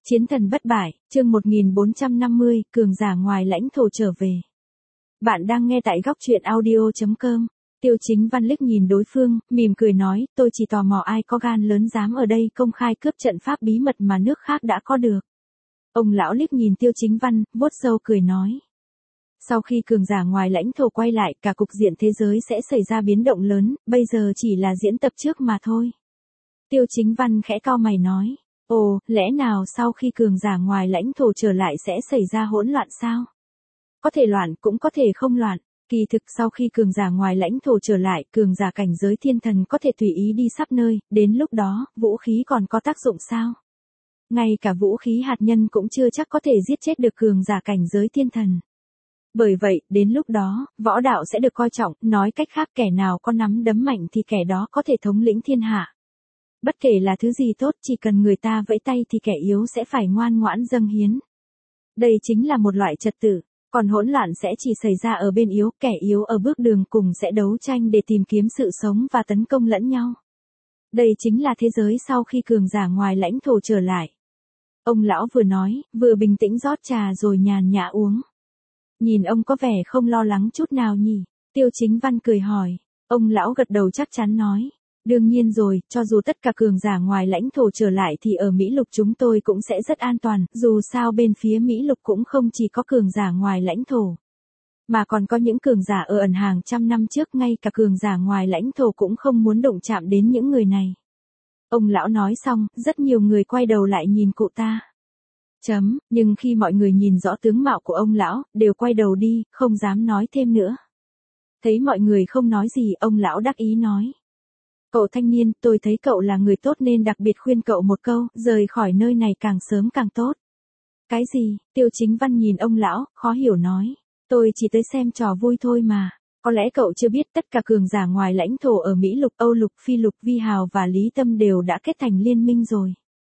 Chiến thần bất bại, chương 1450, cường giả ngoài lãnh thổ trở về. Bạn đang nghe tại góc truyện audio.com. Tiêu Chính Văn liếc nhìn đối phương, mỉm cười nói, tôi chỉ tò mò ai có gan lớn dám ở đây công khai cướp trận pháp bí mật mà nước khác đã có được. Ông lão liếc nhìn Tiêu Chính Văn, vuốt râu cười nói. Sau khi cường giả ngoài lãnh thổ quay lại, cả cục diện thế giới sẽ xảy ra biến động lớn, bây giờ chỉ là diễn tập trước mà thôi. Tiêu Chính Văn khẽ cau mày nói. Ồ, lẽ nào sau khi cường giả ngoài lãnh thổ trở lại sẽ xảy ra hỗn loạn sao? Có thể loạn cũng có thể không loạn. Kỳ thực sau khi cường giả ngoài lãnh thổ trở lại, cường giả cảnh giới thiên thần có thể tùy ý đi khắp nơi, đến lúc đó, vũ khí còn có tác dụng sao? Ngay cả vũ khí hạt nhân cũng chưa chắc có thể giết chết được cường giả cảnh giới thiên thần. Bởi vậy, đến lúc đó, võ đạo sẽ được coi trọng, nói cách khác kẻ nào có nắm đấm mạnh thì kẻ đó có thể thống lĩnh thiên hạ. Bất kể là thứ gì tốt, chỉ cần người ta vẫy tay thì kẻ yếu sẽ phải ngoan ngoãn dâng hiến. Đây chính là một loại trật tự, còn hỗn loạn sẽ chỉ xảy ra ở bên yếu, kẻ yếu ở bước đường cùng sẽ đấu tranh để tìm kiếm sự sống và tấn công lẫn nhau. Đây chính là thế giới sau khi cường giả ngoài lãnh thổ trở lại. Ông lão vừa nói, vừa bình tĩnh rót trà rồi nhàn nhã uống. Nhìn ông có vẻ không lo lắng chút nào nhỉ? Tiêu Chính Văn cười hỏi. Ông lão gật đầu chắc chắn nói. Đương nhiên rồi, cho dù tất cả cường giả ngoài lãnh thổ trở lại thì ở Mỹ Lục chúng tôi cũng sẽ rất an toàn, dù sao bên phía Mỹ Lục cũng không chỉ có cường giả ngoài lãnh thổ, mà còn có những cường giả ở ẩn hàng trăm năm trước, ngay cả cường giả ngoài lãnh thổ cũng không muốn đụng chạm đến những người này. Ông lão nói xong, rất nhiều người quay đầu lại nhìn cụ ta. Nhưng khi mọi người nhìn rõ tướng mạo của ông lão, đều quay đầu đi, không dám nói thêm nữa. Thấy mọi người không nói gì, ông lão đắc ý nói. Cậu thanh niên, tôi thấy cậu là người tốt nên đặc biệt khuyên cậu một câu, rời khỏi nơi này càng sớm càng tốt. Cái gì? Tiêu Chính Văn nhìn ông lão, khó hiểu nói. Tôi chỉ tới xem trò vui thôi mà. Có lẽ cậu chưa biết tất cả cường giả ngoài lãnh thổ ở Mỹ Lục, Âu Lục, Phi Lục, Vi Hào và Lý Tâm đều đã kết thành liên minh rồi.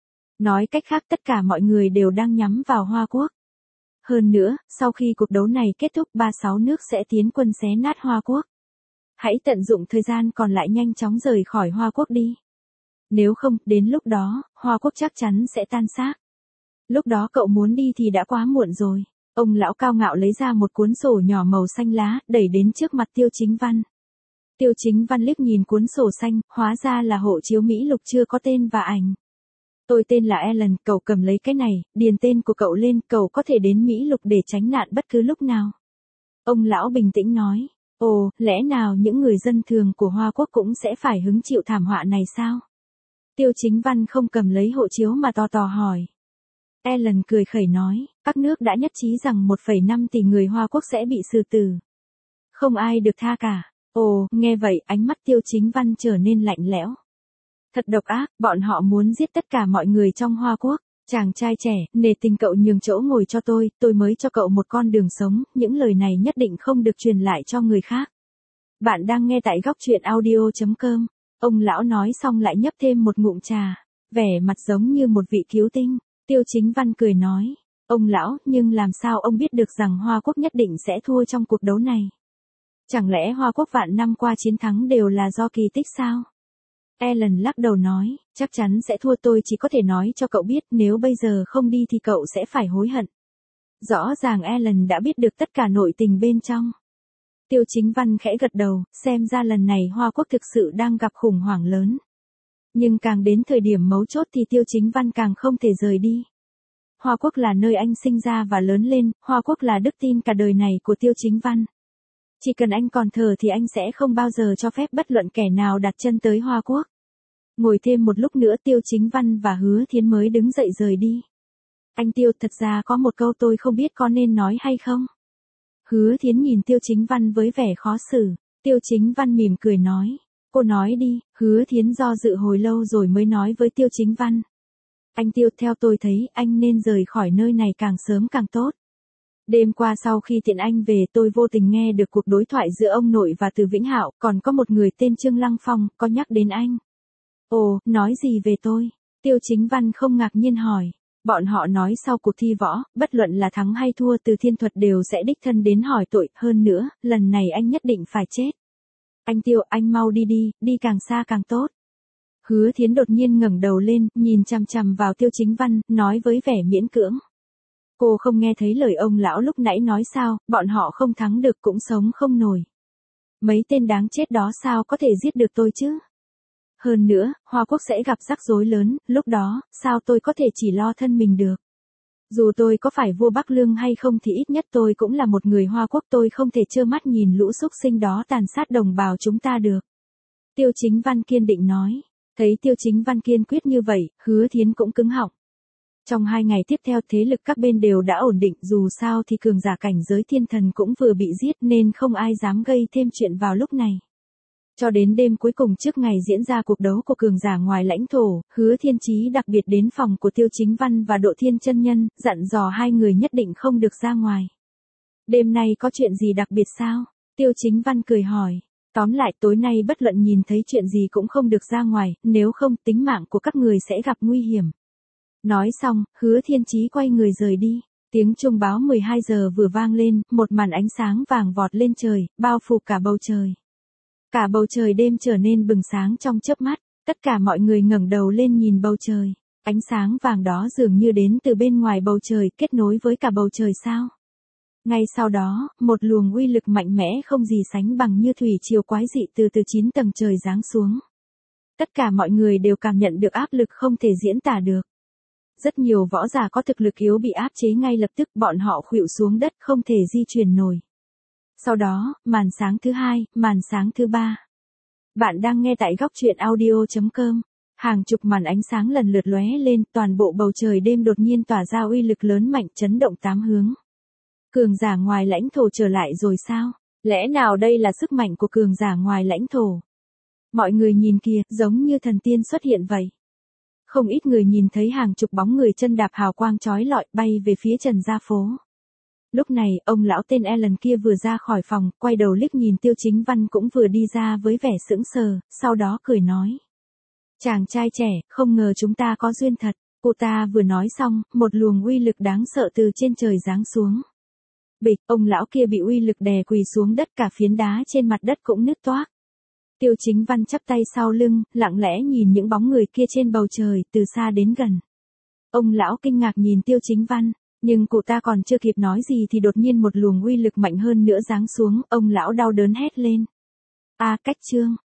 Nói cách khác tất cả mọi người đều đang nhắm vào Hoa Quốc. Hơn nữa, sau khi cuộc đấu này kết thúc 36 nước sẽ tiến quân xé nát Hoa Quốc. Hãy tận dụng thời gian còn lại nhanh chóng rời khỏi Hoa Quốc đi. Nếu không, đến lúc đó, Hoa Quốc chắc chắn sẽ tan xác. Lúc đó cậu muốn đi thì đã quá muộn rồi. Ông lão cao ngạo lấy ra một cuốn sổ nhỏ màu xanh lá, đẩy đến trước mặt Tiêu Chính Văn. Tiêu Chính Văn liếc nhìn cuốn sổ xanh, hóa ra là hộ chiếu Mỹ Lục chưa có tên và ảnh. Tôi tên là Alan, cậu cầm lấy cái này, điền tên của cậu lên, cậu có thể đến Mỹ Lục để tránh nạn bất cứ lúc nào. Ông lão bình tĩnh nói. Ồ, lẽ nào những người dân thường của Hoa Quốc cũng sẽ phải hứng chịu thảm họa này sao? Tiêu Chính Văn không cầm lấy hộ chiếu mà to tò hỏi. Alan cười khẩy nói, các nước đã nhất trí rằng 1,5 tỷ người Hoa Quốc sẽ bị xử tử. Không ai được tha cả. Ồ, nghe vậy, ánh mắt Tiêu Chính Văn trở nên lạnh lẽo. Thật độc ác, bọn họ muốn giết tất cả mọi người trong Hoa Quốc. Chàng trai trẻ, nể tình cậu nhường chỗ ngồi cho tôi mới cho cậu một con đường sống, những lời này nhất định không được truyền lại cho người khác. Bạn đang nghe tại góc truyện audio.com. Ông lão nói xong lại nhấp thêm một ngụm trà, vẻ mặt giống như một vị cứu tinh. Tiêu Chính Văn cười nói, ông lão, nhưng làm sao ông biết được rằng Hoa Quốc nhất định sẽ thua trong cuộc đấu này? Chẳng lẽ Hoa Quốc vạn năm qua chiến thắng đều là do kỳ tích sao? Alan lắc đầu nói, chắc chắn sẽ thua, tôi chỉ có thể nói cho cậu biết, nếu bây giờ không đi thì cậu sẽ phải hối hận. Rõ ràng Alan đã biết được tất cả nội tình bên trong. Tiêu Chính Văn khẽ gật đầu, xem ra lần này Hoa Quốc thực sự đang gặp khủng hoảng lớn. Nhưng càng đến thời điểm mấu chốt thì Tiêu Chính Văn càng không thể rời đi. Hoa Quốc là nơi anh sinh ra và lớn lên, Hoa Quốc là đức tin cả đời này của Tiêu Chính Văn. Chỉ cần anh còn thở thì anh sẽ không bao giờ cho phép bất luận kẻ nào đặt chân tới Hoa Quốc. Ngồi thêm một lúc nữa Tiêu Chính Văn và Hứa Thiến mới đứng dậy rời đi. Anh Tiêu, thật ra có một câu tôi không biết có nên nói hay không? Hứa Thiến nhìn Tiêu Chính Văn với vẻ khó xử. Tiêu Chính Văn mỉm cười nói. Cô nói đi. Hứa Thiến do dự hồi lâu rồi mới nói với Tiêu Chính Văn. Anh Tiêu, theo tôi thấy anh nên rời khỏi nơi này càng sớm càng tốt. Đêm qua sau khi tiện anh về tôi vô tình nghe được cuộc đối thoại giữa ông nội và Từ Vĩnh Hạo, còn có một người tên Trương Lăng Phong, có nhắc đến anh. Ồ, nói gì về tôi? Tiêu Chính Văn không ngạc nhiên hỏi. Bọn họ nói sau cuộc thi võ, bất luận là thắng hay thua Từ Thiên Thuật đều sẽ đích thân đến hỏi tội, hơn nữa, lần này anh nhất định phải chết. Anh Tiêu, anh mau đi đi, đi càng xa càng tốt. Hứa Thiến đột nhiên ngẩng đầu lên, nhìn chằm chằm vào Tiêu Chính Văn, nói với vẻ miễn cưỡng. Cô không nghe thấy lời ông lão lúc nãy nói sao, bọn họ không thắng được cũng sống không nổi. Mấy tên đáng chết đó sao có thể giết được tôi chứ? Hơn nữa, Hoa Quốc sẽ gặp rắc rối lớn, lúc đó, sao tôi có thể chỉ lo thân mình được? Dù tôi có phải vua Bắc Lương hay không thì ít nhất tôi cũng là một người Hoa Quốc, tôi không thể trơ mắt nhìn lũ xúc sinh đó tàn sát đồng bào chúng ta được. Tiêu Chính Văn kiên định nói. Thấy Tiêu Chính Văn kiên quyết như vậy, Hứa Thiến cũng cứng họng. Trong 2 ngày tiếp theo thế lực các bên đều đã ổn định, dù sao thì cường giả cảnh giới thiên thần cũng vừa bị giết nên không ai dám gây thêm chuyện vào lúc này. Cho đến đêm cuối cùng trước ngày diễn ra cuộc đấu của cường giả ngoài lãnh thổ, Hứa Thiên Chí đặc biệt đến phòng của Tiêu Chính Văn và Độ Thiên chân nhân, dặn dò hai người nhất định không được ra ngoài. Đêm nay có chuyện gì đặc biệt sao? Tiêu Chính Văn cười hỏi. Tóm lại tối nay bất luận nhìn thấy chuyện gì cũng không được ra ngoài, nếu không tính mạng của các người sẽ gặp nguy hiểm. Nói xong, Hứa Thiên Chí quay người rời đi. Tiếng chuông báo 12 giờ vừa vang lên, một màn ánh sáng vàng vọt lên trời, bao phủ cả bầu trời. Cả bầu trời đêm trở nên bừng sáng trong chớp mắt, tất cả mọi người ngẩng đầu lên nhìn bầu trời. Ánh sáng vàng đó dường như đến từ bên ngoài bầu trời, kết nối với cả bầu trời sao. Ngay sau đó, một luồng uy lực mạnh mẽ không gì sánh bằng như thủy triều quái dị từ 9 tầng trời giáng xuống. Tất cả mọi người đều cảm nhận được áp lực không thể diễn tả được. Rất nhiều võ giả có thực lực yếu bị áp chế ngay lập tức, bọn họ khuỵu xuống đất không thể di chuyển nổi. Sau đó, màn sáng thứ hai, màn sáng thứ ba. Bạn đang nghe tại góc truyện audio.com. Hàng chục màn ánh sáng lần lượt lóe lên, toàn bộ bầu trời đêm đột nhiên tỏa ra uy lực lớn mạnh chấn động 8 hướng. Cường giả ngoài lãnh thổ trở lại rồi sao? Lẽ nào đây là sức mạnh của cường giả ngoài lãnh thổ? Mọi người nhìn kìa, giống như thần tiên xuất hiện vậy. Không ít người nhìn thấy hàng chục bóng người chân đạp hào quang chói lọi bay về phía Trần Gia Phố. Lúc này, ông lão tên Alan kia vừa ra khỏi phòng, quay đầu liếc nhìn Tiêu Chính Văn cũng vừa đi ra với vẻ sững sờ, sau đó cười nói. Chàng trai trẻ, không ngờ chúng ta có duyên thật. Cô ta vừa nói xong, một luồng uy lực đáng sợ từ trên trời giáng xuống. Bịch, ông lão kia bị uy lực đè quỳ xuống đất, cả phiến đá trên mặt đất cũng nứt toác. Tiêu Chính Văn chắp tay sau lưng, lặng lẽ nhìn những bóng người kia trên bầu trời, từ xa đến gần. Ông lão kinh ngạc nhìn Tiêu Chính Văn, nhưng cụ ta còn chưa kịp nói gì thì đột nhiên một luồng uy lực mạnh hơn nữa giáng xuống, ông lão đau đớn hét lên. A Cách Trương,